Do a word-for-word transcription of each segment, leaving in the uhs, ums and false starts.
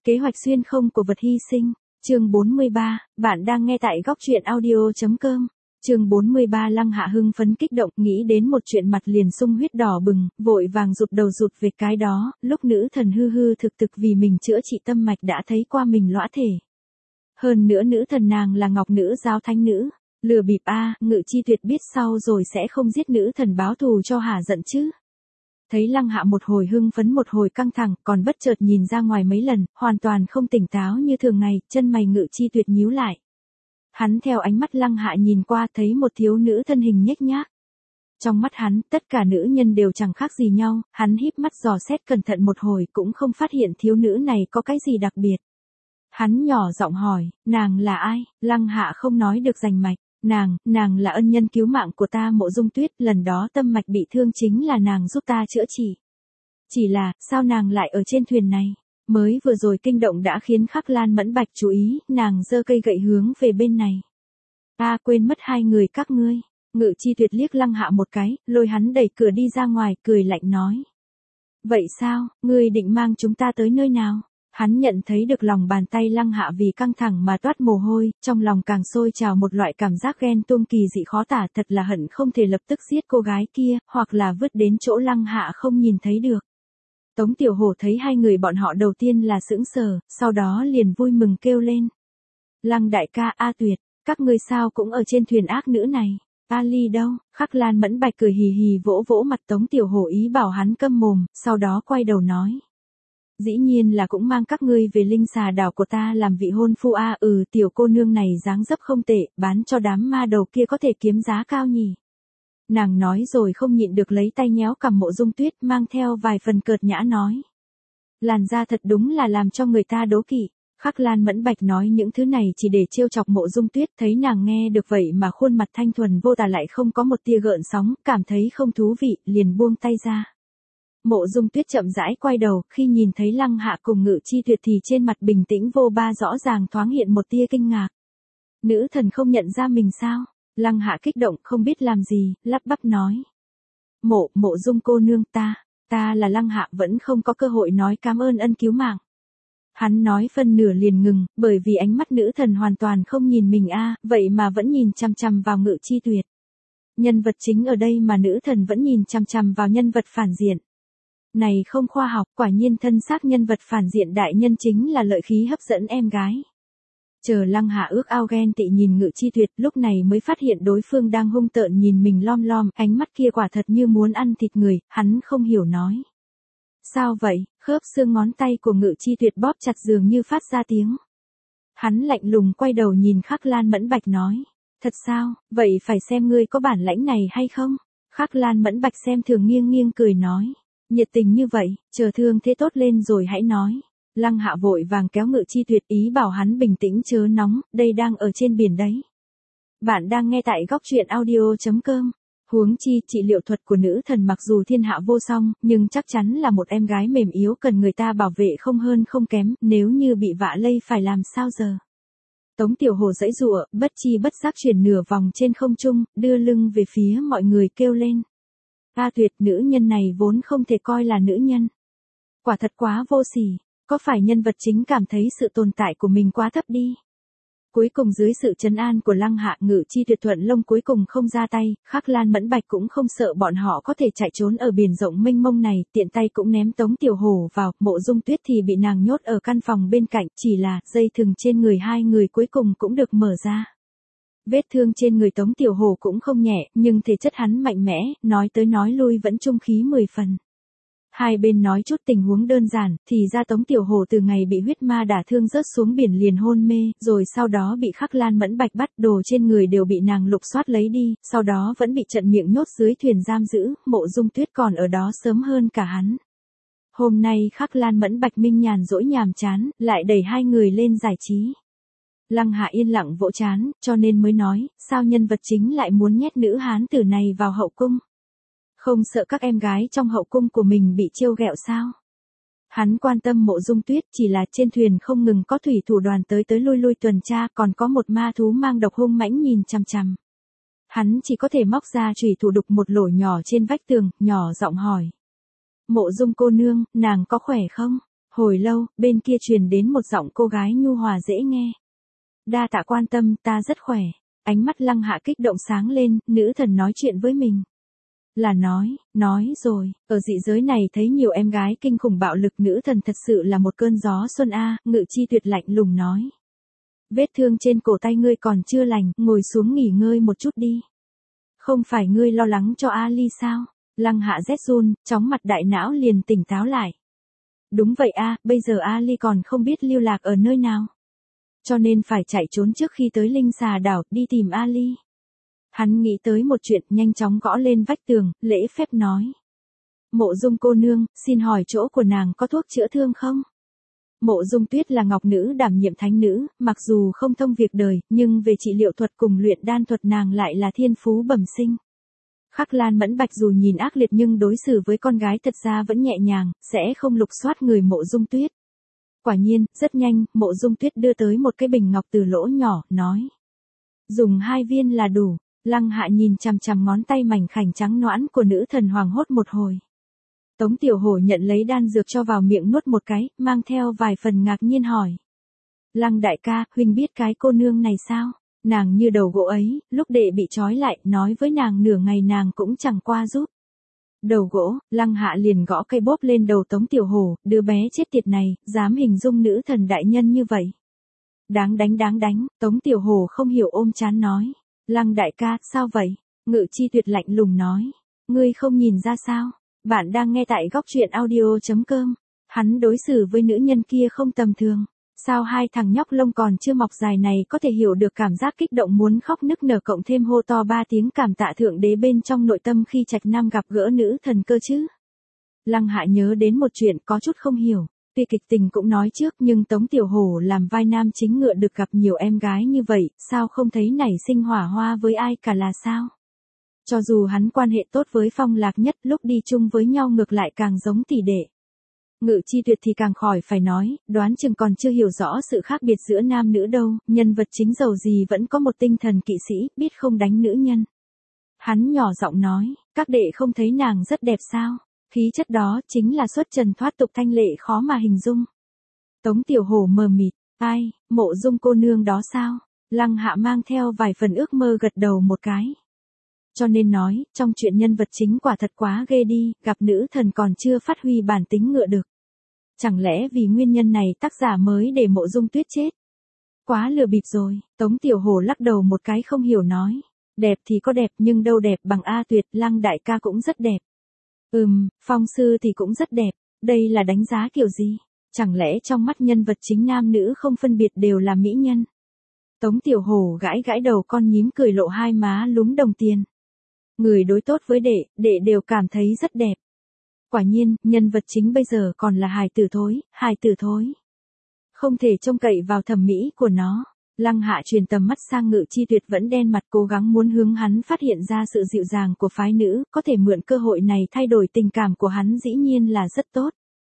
Kế hoạch xuyên không của vật hy sinh. Chương bốn mươi ba, bạn đang nghe tại góc truyện audio chấm com. Chương bốn mươi ba Lăng Hạ hưng phấn kích động, nghĩ đến một chuyện mặt liền sung huyết đỏ bừng, vội vàng rụt đầu rụt về cái đó, lúc nữ thần hư hư thực thực vì mình chữa trị tâm mạch đã thấy qua mình lõa thể. Hơn nữa nữ thần nàng là ngọc nữ giáo thánh nữ, lừa bịp a, Ngự Chi Tuyệt biết sau rồi sẽ không giết nữ thần báo thù cho hả giận chứ. Thấy Lăng Hạ một hồi hưng phấn một hồi căng thẳng, còn bất chợt nhìn ra ngoài mấy lần, hoàn toàn không tỉnh táo như thường ngày, chân mày Ngự Chi Tuyệt nhíu lại. Hắn theo ánh mắt Lăng Hạ nhìn qua thấy một thiếu nữ thân hình nhếch nhác. Trong mắt hắn, tất cả nữ nhân đều chẳng khác gì nhau, hắn híp mắt dò xét cẩn thận một hồi cũng không phát hiện thiếu nữ này có cái gì đặc biệt. Hắn nhỏ giọng hỏi, nàng là ai? Lăng Hạ không nói được rành mạch. Nàng, nàng là ân nhân cứu mạng của ta Mộ Dung Tuyết, lần đó tâm mạch bị thương chính là nàng giúp ta chữa trị. Chỉ là, sao nàng lại ở trên thuyền này? Mới vừa rồi kinh động đã khiến Khắc Lan Mẫn Bạch chú ý, nàng giơ cây gậy hướng về bên này. Ta quên mất hai người các ngươi. Ngự Chi Tuyệt liếc Lăng Hạ một cái, lôi hắn đẩy cửa đi ra ngoài, cười lạnh nói. Vậy sao, ngươi định mang chúng ta tới nơi nào? Hắn nhận thấy được lòng bàn tay Lăng Hạ vì căng thẳng mà toát mồ hôi, trong lòng càng sôi trào một loại cảm giác ghen tuông kỳ dị khó tả, thật là hận không thể lập tức giết cô gái kia, hoặc là vứt đến chỗ Lăng Hạ không nhìn thấy được. Tống Tiểu Hổ thấy hai người bọn họ đầu tiên là sững sờ, sau đó liền vui mừng kêu lên. Lăng đại ca, A Tuyệt, các ngươi sao cũng ở trên thuyền ác nữ này? A Ly đâu? Khắc Lan Mẫn Bạch cười hì hì vỗ vỗ mặt Tống Tiểu Hổ ý bảo hắn câm mồm, sau đó quay đầu nói. Dĩ nhiên là cũng mang các ngươi về linh xà đảo của ta làm vị hôn phu a. Ừ, tiểu cô nương này dáng dấp không tệ, bán cho đám ma đầu kia có thể kiếm giá cao nhỉ. Nàng nói rồi không nhịn được lấy tay nhéo cằm Mộ Dung Tuyết, mang theo vài phần cợt nhã nói. Làn da thật đúng là làm cho người ta đố kỵ. Khắc Lan Mẫn Bạch nói những thứ này chỉ để trêu chọc Mộ Dung Tuyết, thấy nàng nghe được vậy mà khuôn mặt thanh thuần vô tà lại không có một tia gợn sóng, cảm thấy không thú vị, liền buông tay ra. Mộ Dung Tuyết chậm rãi quay đầu, khi nhìn thấy Lăng Hạ cùng Ngự Chi Tuyệt thì trên mặt bình tĩnh vô ba rõ ràng thoáng hiện một tia kinh ngạc. Nữ thần không nhận ra mình sao? Lăng Hạ kích động không biết làm gì, lắp bắp nói. Mộ, Mộ Dung cô nương ta, ta là Lăng Hạ vẫn không có cơ hội nói cảm ơn ân cứu mạng. Hắn nói phân nửa liền ngừng, bởi vì ánh mắt nữ thần hoàn toàn không nhìn mình a, vậy mà vẫn nhìn chằm chằm vào Ngự Chi Tuyệt. Nhân vật chính ở đây mà nữ thần vẫn nhìn chằm chằm vào nhân vật phản diện. Này không khoa học, quả nhiên thân xác nhân vật phản diện đại nhân chính là lợi khí hấp dẫn em gái. Chờ Lăng Hạ ước ao ghen tị nhìn Ngự Chi Tuyệt, lúc này mới phát hiện đối phương đang hung tợn nhìn mình lom lom, ánh mắt kia quả thật như muốn ăn thịt người, hắn không hiểu nói. Sao vậy? Khớp xương ngón tay của Ngự Chi Tuyệt bóp chặt dường như phát ra tiếng. Hắn lạnh lùng quay đầu nhìn Khắc Lan Mẫn Bạch nói. Thật sao, vậy phải xem ngươi có bản lãnh này hay không? Khắc Lan Mẫn Bạch xem thường nghiêng nghiêng cười nói. Nhiệt tình như vậy, chờ thương thế tốt lên rồi hãy nói. Lăng Hạ vội vàng kéo Ngự Chi Tuyệt ý bảo hắn bình tĩnh chớ nóng, đây đang ở trên biển đấy. Bạn đang nghe tại góc truyện audio chấm com. Huống chi, trị liệu thuật của nữ thần mặc dù thiên hạ vô song, nhưng chắc chắn là một em gái mềm yếu cần người ta bảo vệ không hơn không kém, nếu như bị vạ lây phải làm sao giờ. Tống Tiểu Hổ giãy giụa, bất chi bất giác chuyển nửa vòng trên không trung, đưa lưng về phía mọi người kêu lên. A Tuyệt, nữ nhân này vốn không thể coi là nữ nhân. Quả thật quá vô sỉ, có phải nhân vật chính cảm thấy sự tồn tại của mình quá thấp đi. Cuối cùng dưới sự trấn an của Lăng Hạ, Ngự Chi Tuyệt thuận lông cuối cùng không ra tay, Khắc Lan Mẫn Bạch cũng không sợ bọn họ có thể chạy trốn ở biển rộng mênh mông này, tiện tay cũng ném Tống Tiểu Hổ vào, Mộ Dung Tuyết thì bị nàng nhốt ở căn phòng bên cạnh, chỉ là dây thừng trên người hai người cuối cùng cũng được mở ra. Vết thương trên người Tống Tiểu Hổ cũng không nhẹ, nhưng thể chất hắn mạnh mẽ, nói tới nói lui vẫn trung khí mười phần. Hai bên nói chút tình huống đơn giản, thì ra Tống Tiểu Hổ từ ngày bị huyết ma đả thương rớt xuống biển liền hôn mê, rồi sau đó bị Khắc Lan Mẫn Bạch bắt, đồ trên người đều bị nàng lục soát lấy đi, sau đó vẫn bị trận miệng nhốt dưới thuyền giam giữ, Mộ Dung Tuyết còn ở đó sớm hơn cả hắn. Hôm nay Khắc Lan Mẫn Bạch minh nhàn dỗi nhàm chán, lại đẩy hai người lên giải trí. Lăng Hạ yên lặng vỗ chán, cho nên mới nói, sao nhân vật chính lại muốn nhét nữ hán tử này vào hậu cung? Không sợ các em gái trong hậu cung của mình bị trêu ghẹo sao? Hắn quan tâm Mộ Dung Tuyết, chỉ là trên thuyền không ngừng có thủy thủ đoàn tới tới lui lui tuần tra, còn có một ma thú mang độc hung mãnh nhìn chằm chằm. Hắn chỉ có thể móc ra chùy thủ đục một lỗ nhỏ trên vách tường, nhỏ giọng hỏi. Mộ Dung cô nương, nàng có khỏe không? Hồi lâu, bên kia truyền đến một giọng cô gái nhu hòa dễ nghe. Đa tạ quan tâm, ta rất khỏe. Ánh mắt Lăng Hạ kích động sáng lên, nữ thần nói chuyện với mình. Là nói, nói rồi, ở dị giới này thấy nhiều em gái kinh khủng bạo lực, nữ thần thật sự là một cơn gió xuân a. Ngự Chi Tuyệt lạnh lùng nói. Vết thương trên cổ tay ngươi còn chưa lành, ngồi xuống nghỉ ngơi một chút đi. Không phải ngươi lo lắng cho Ali sao? Lăng Hạ rét run, chóng mặt đại não liền tỉnh táo lại. Đúng vậy a, bây giờ Ali còn không biết lưu lạc ở nơi nào. Cho nên phải chạy trốn trước khi tới Linh Xà đảo, đi tìm Ali. Hắn nghĩ tới một chuyện, nhanh chóng gõ lên vách tường, lễ phép nói. Mộ Dung cô nương, xin hỏi chỗ của nàng có thuốc chữa thương không? Mộ Dung Tuyết là ngọc nữ đảm nhiệm thánh nữ, mặc dù không thông việc đời, nhưng về trị liệu thuật cùng luyện đan thuật nàng lại là thiên phú bẩm sinh. Khắc Lan Mẫn Bạch dù nhìn ác liệt nhưng đối xử với con gái thật ra vẫn nhẹ nhàng, sẽ không lục soát người Mộ Dung Tuyết. Quả nhiên, rất nhanh, Mộ Dung Tuyết đưa tới một cái bình ngọc từ lỗ nhỏ, nói. Dùng hai viên là đủ. Lăng Hạ nhìn chằm chằm ngón tay mảnh khảnh trắng nõn của nữ thần hoàng hốt một hồi. Tống Tiểu Hổ nhận lấy đan dược cho vào miệng nuốt một cái, mang theo vài phần ngạc nhiên hỏi. Lăng đại ca, huynh biết cái cô nương này sao? Nàng như đầu gỗ ấy, lúc đệ bị trói lại, nói với nàng nửa ngày nàng cũng chẳng qua giúp. Đầu gỗ, Lăng Hạ liền gõ cây bóp lên đầu Tống Tiểu Hổ, đứa bé chết tiệt này, dám hình dung nữ thần đại nhân như vậy. Đáng đánh đáng đánh, Tống Tiểu Hổ không hiểu ôm chán nói. Lăng đại ca, sao vậy? Ngự Chi Tuyệt lạnh lùng nói. Ngươi không nhìn ra sao? Bạn đang nghe tại góc truyện audio chấm com. Hắn đối xử với nữ nhân kia không tầm thường. Sao hai thằng nhóc lông còn chưa mọc dài này có thể hiểu được cảm giác kích động muốn khóc nức nở cộng thêm hô to ba tiếng cảm tạ thượng đế bên trong nội tâm khi Trạch Nam gặp gỡ nữ thần cơ chứ? Lăng Hạ nhớ đến một chuyện có chút không hiểu. Tuy kịch tình cũng nói trước nhưng Tống Tiểu Hổ làm vai nam chính ngựa được gặp nhiều em gái như vậy, sao không thấy nảy sinh hỏa hoa với ai cả là sao? Cho dù hắn quan hệ tốt với Phong Lạc Nhất, lúc đi chung với nhau ngược lại càng giống tỷ đệ. Ngự Chi Tuyệt thì càng khỏi phải nói, đoán chừng còn chưa hiểu rõ sự khác biệt giữa nam nữ đâu, nhân vật chính giàu gì vẫn có một tinh thần kỵ sĩ, biết không đánh nữ nhân. Hắn nhỏ giọng nói, các đệ không thấy nàng rất đẹp sao? Khí chất đó chính là xuất trần thoát tục thanh lệ khó mà hình dung. Tống Tiểu Hổ mờ mịt, ai, Mộ Dung cô nương đó sao? Lăng Hạ mang theo vài phần ước mơ gật đầu một cái. Cho nên nói, trong chuyện nhân vật chính quả thật quá ghê đi, gặp nữ thần còn chưa phát huy bản tính ngựa được. Chẳng lẽ vì nguyên nhân này tác giả mới để Mộ Dung Tuyết chết? Quá lừa bịp rồi, Tống Tiểu Hổ lắc đầu một cái không hiểu nói. Đẹp thì có đẹp nhưng đâu đẹp bằng A Tuyệt, Lăng đại ca cũng rất đẹp. Ừm, Phong sư thì cũng rất đẹp, đây là đánh giá kiểu gì? Chẳng lẽ trong mắt nhân vật chính nam nữ không phân biệt đều là mỹ nhân? Tống Tiểu Hổ gãi gãi đầu con nhím cười lộ hai má lúm đồng tiền. Người đối tốt với đệ, đệ đều cảm thấy rất đẹp. Quả nhiên, nhân vật chính bây giờ còn là hài tử thối, hài tử thối. Không thể trông cậy vào thẩm mỹ của nó. Lăng Hạ truyền tầm mắt sang Ngự Chi Tuyệt vẫn đen mặt cố gắng muốn hướng hắn phát hiện ra sự dịu dàng của phái nữ, có thể mượn cơ hội này thay đổi tình cảm của hắn dĩ nhiên là rất tốt.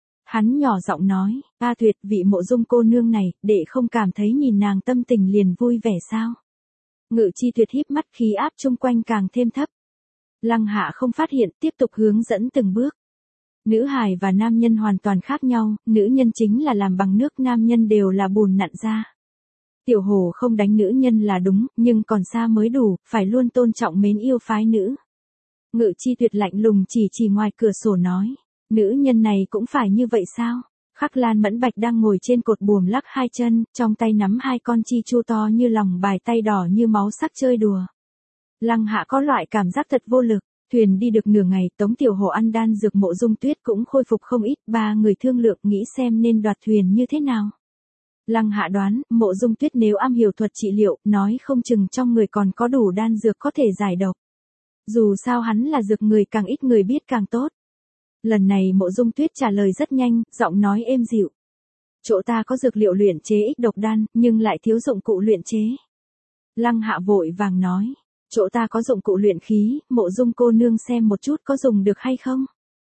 Hắn nhỏ giọng nói, A Tuyệt vị Mộ Dung cô nương này, đệ không cảm thấy nhìn nàng tâm tình liền vui vẻ sao? Ngự Chi Tuyệt híp mắt khí áp chung quanh càng thêm thấp. Lăng Hạ không phát hiện tiếp tục hướng dẫn từng bước. Nữ hài và nam nhân hoàn toàn khác nhau, nữ nhân chính là làm bằng nước, nam nhân đều là bùn nặn ra. Tiểu Hổ không đánh nữ nhân là đúng, nhưng còn xa mới đủ, phải luôn tôn trọng mến yêu phái nữ. Ngự Chi Tuyệt lạnh lùng chỉ chỉ ngoài cửa sổ nói, nữ nhân này cũng phải như vậy sao? Khắc Lan Mẫn Bạch đang ngồi trên cột buồm lắc hai chân, trong tay nắm hai con chi chu to như lòng bài tay đỏ như máu sắc chơi đùa. Lăng Hạ có loại cảm giác thật vô lực. Thuyền đi được nửa ngày, Tống Tiểu Hổ ăn đan dược, Mộ Dung Tuyết cũng khôi phục không ít, ba người thương lượng nghĩ xem nên đoạt thuyền như thế nào. Lăng Hạ đoán, Mộ Dung Tuyết nếu am hiểu thuật trị liệu, nói không chừng trong người còn có đủ đan dược có thể giải độc. Dù sao hắn là dược người, càng ít người biết càng tốt. Lần này Mộ Dung Tuyết trả lời rất nhanh, giọng nói êm dịu. Chỗ ta có dược liệu luyện chế ích độc đan, nhưng lại thiếu dụng cụ luyện chế. Lăng Hạ vội vàng nói. Chỗ ta có dụng cụ luyện khí, Mộ Dung cô nương xem một chút có dùng được hay không?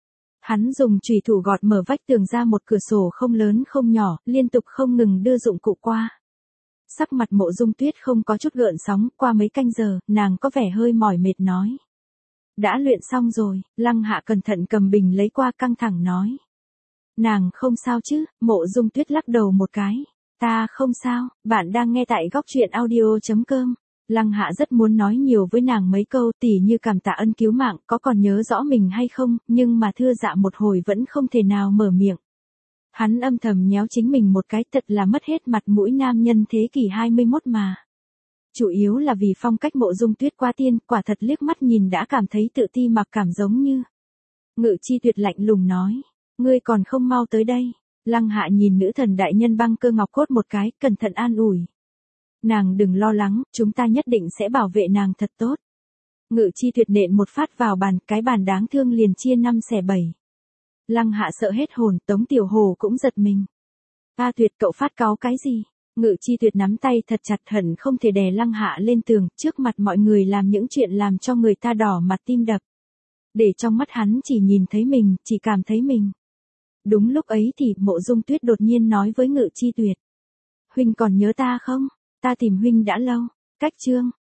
Hắn dùng chùy thủ gọt mở vách tường ra một cửa sổ không lớn không nhỏ, liên tục không ngừng đưa dụng cụ qua. Sắc mặt Mộ Dung Tuyết không có chút gợn sóng, qua mấy canh giờ, nàng có vẻ hơi mỏi mệt nói. Đã luyện xong rồi, Lăng Hạ cẩn thận cầm bình lấy qua căng thẳng nói. Nàng không sao chứ, Mộ Dung Tuyết lắc đầu một cái. Ta không sao, bạn đang nghe tại góc truyện audio.com. Lăng Hạ rất muốn nói nhiều với nàng mấy câu tỉ như cảm tạ ân cứu mạng, có còn nhớ rõ mình hay không, nhưng mà thưa dạ một hồi vẫn không thể nào mở miệng. Hắn âm thầm nhéo chính mình một cái, thật là mất hết mặt mũi nam nhân thế kỷ hai mươi mốt mà. Chủ yếu là vì phong cách Mộ Dung Tuyết quá tiên, quả thật liếc mắt nhìn đã cảm thấy tự ti mặc cảm giống như. Ngự Chi Tuyệt lạnh lùng nói, ngươi còn không mau tới đây. Lăng Hạ nhìn nữ thần đại nhân băng cơ ngọc cốt một cái, cẩn thận an ủi. Nàng đừng lo lắng, chúng ta nhất định sẽ bảo vệ nàng thật tốt. Ngự Chi Tuyệt nện một phát vào bàn, cái bàn đáng thương liền chia năm xẻ bảy. Lăng Hạ sợ hết hồn, Tống Tiểu Hồ cũng giật mình. A Tuyệt, cậu phát cáu cái gì? Ngự Chi Tuyệt nắm tay thật chặt, hận không thể đè Lăng Hạ lên tường, trước mặt mọi người làm những chuyện làm cho người ta đỏ mặt tim đập. Để trong mắt hắn chỉ nhìn thấy mình, chỉ cảm thấy mình. Đúng lúc ấy thì Mộ Dung Tuyết đột nhiên nói với Ngự Chi Tuyệt. Huynh còn nhớ ta không? Ta tìm huynh đã lâu. Cách chương.